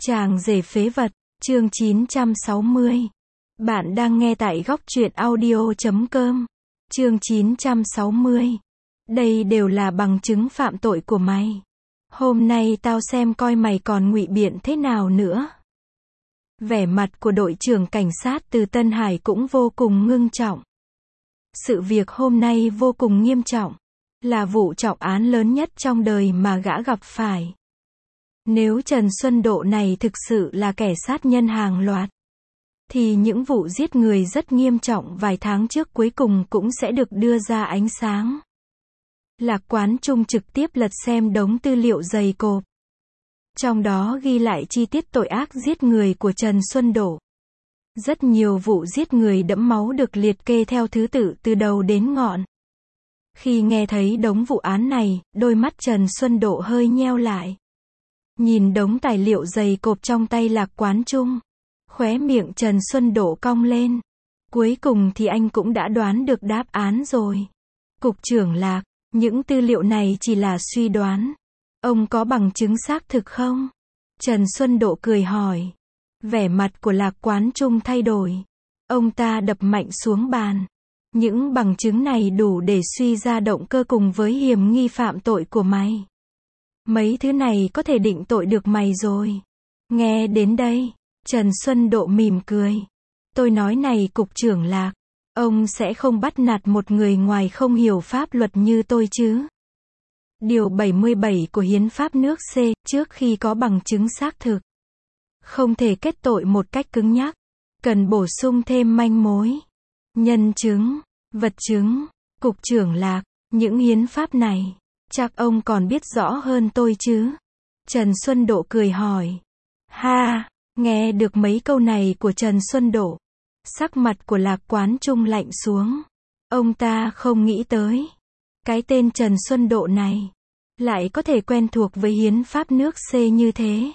Chàng rể phế vật, chương 960. Bạn đang nghe tại góc truyện audio.com. Chương 960. Đây đều là bằng chứng phạm tội của mày. Hôm nay tao xem coi mày còn ngụy biện thế nào nữa. Vẻ mặt của đội trưởng cảnh sát từ Tân Hải cũng vô cùng ngưng trọng. Sự việc hôm nay vô cùng nghiêm trọng, là vụ trọng án lớn nhất trong đời mà gã gặp phải. Nếu Trần Xuân Độ này thực sự là kẻ sát nhân hàng loạt, thì những vụ giết người rất nghiêm trọng vài tháng trước cuối cùng cũng sẽ được đưa ra ánh sáng. Lạc Quán Trung trực tiếp lật xem đống tư liệu dày cộp. Trong đó ghi lại chi tiết tội ác giết người của Trần Xuân Độ. Rất nhiều vụ giết người đẫm máu được liệt kê theo thứ tự từ đầu đến ngọn. Khi nghe thấy đống vụ án này, đôi mắt Trần Xuân Độ hơi nheo lại. Nhìn đống tài liệu dày cộp trong tay Lạc Quán Trung, khóe miệng Trần Xuân Độ cong lên. Cuối cùng thì anh cũng đã đoán được đáp án rồi. Cục trưởng Lạc, những tư liệu này chỉ là suy đoán. Ông có bằng chứng xác thực không? Trần Xuân Độ cười hỏi. Vẻ mặt của Lạc Quán Trung thay đổi. Ông ta đập mạnh xuống bàn. Những bằng chứng này đủ để suy ra động cơ cùng với hiểm nghi phạm tội của mày. Mấy thứ này có thể định tội được mày rồi. Nghe đến đây, Trần Xuân Độ mỉm cười. Tôi nói này cục trưởng Lạc, ông sẽ không bắt nạt một người ngoài không hiểu pháp luật như tôi chứ. Điều 77 của Hiến pháp nước C, trước khi có bằng chứng xác thực, không thể kết tội một cách cứng nhắc, cần bổ sung thêm manh mối, nhân chứng, vật chứng. Cục trưởng Lạc, những hiến pháp này, chắc ông còn biết rõ hơn tôi chứ? Trần Xuân Độ cười hỏi. Ha, nghe được mấy câu này của Trần Xuân Độ, sắc mặt của Lạc Quán Trung lạnh xuống. Ông ta không nghĩ tới, cái tên Trần Xuân Độ này lại có thể quen thuộc với hiến pháp nước C như thế.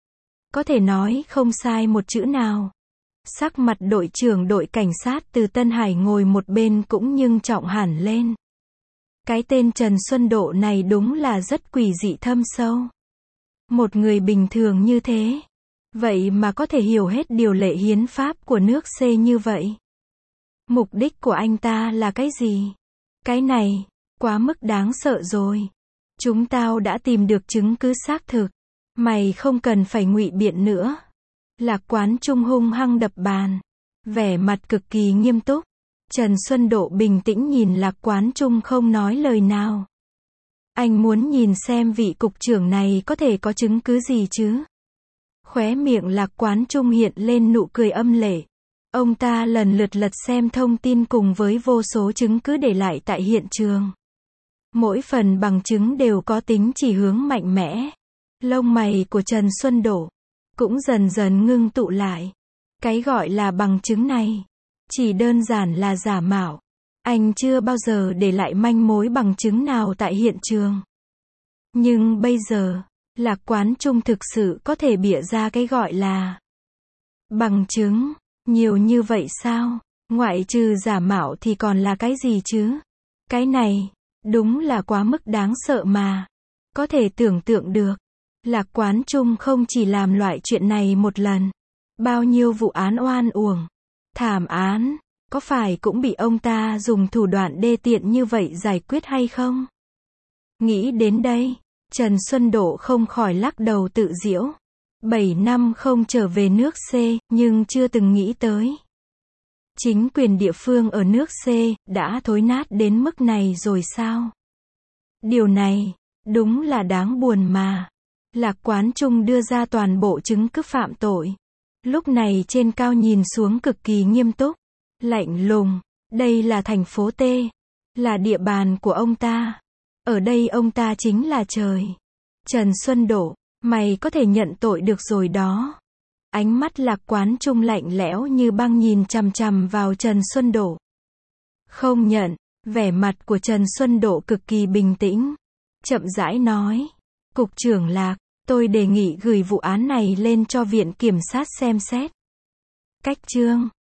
Có thể nói không sai một chữ nào. Sắc mặt đội trưởng đội cảnh sát từ Tân Hải ngồi một bên cũng ngưng trọng hẳn lên. Cái tên Trần Xuân Độ này đúng là rất quỷ dị thâm sâu. Một người bình thường như thế, vậy mà có thể hiểu hết điều lệ hiến pháp của nước C như vậy. Mục đích của anh ta là cái gì? Cái này, quá mức đáng sợ rồi. Chúng tao đã tìm được chứng cứ xác thực. Mày không cần phải ngụy biện nữa. Lạc Quán Trung hung hăng đập bàn. Vẻ mặt cực kỳ nghiêm túc. Trần Xuân Độ bình tĩnh nhìn Lạc Quán Trung không nói lời nào. Anh muốn nhìn xem vị cục trưởng này có thể có chứng cứ gì chứ? Khóe miệng Lạc Quán Trung hiện lên nụ cười âm lệ. Ông ta lần lượt lật xem thông tin cùng với vô số chứng cứ để lại tại hiện trường. Mỗi phần bằng chứng đều có tính chỉ hướng mạnh mẽ. Lông mày của Trần Xuân Độ cũng dần dần ngưng tụ lại. Cái gọi là bằng chứng này chỉ đơn giản là giả mạo. Anh chưa bao giờ để lại manh mối bằng chứng nào tại hiện trường. Nhưng bây giờ, Lạc Quán Trung thực sự có thể bịa ra cái gọi là bằng chứng. Nhiều như vậy sao? Ngoại trừ giả mạo thì còn là cái gì chứ? Cái này, đúng là quá mức đáng sợ mà. Có thể tưởng tượng được, Lạc Quán Trung không chỉ làm loại chuyện này một lần. Bao nhiêu vụ án oan uổng, thảm án, có phải cũng bị ông ta dùng thủ đoạn đê tiện như vậy giải quyết hay không? Nghĩ đến đây, Trần Xuân Độ không khỏi lắc đầu tự giễu. 7 năm không trở về nước C, nhưng chưa từng nghĩ tới. Chính quyền địa phương ở nước C đã thối nát đến mức này rồi sao? Điều này, đúng là đáng buồn mà. Lạc Quán Trung đưa ra toàn bộ chứng cứ phạm tội. Lúc này trên cao nhìn xuống cực kỳ nghiêm túc, lạnh lùng. Đây là thành phố T, là địa bàn của ông ta. Ở đây ông ta chính là trời. Trần Xuân Độ, mày có thể nhận tội được rồi đó. Ánh mắt Lạc Quán Trung lạnh lẽo như băng nhìn chằm chằm vào Trần Xuân Độ. Không nhận. Vẻ mặt của Trần Xuân Độ cực kỳ bình tĩnh. Chậm rãi nói. Cục trưởng Lạc, tôi đề nghị gửi vụ án này lên cho Viện Kiểm sát xem xét. Cách chương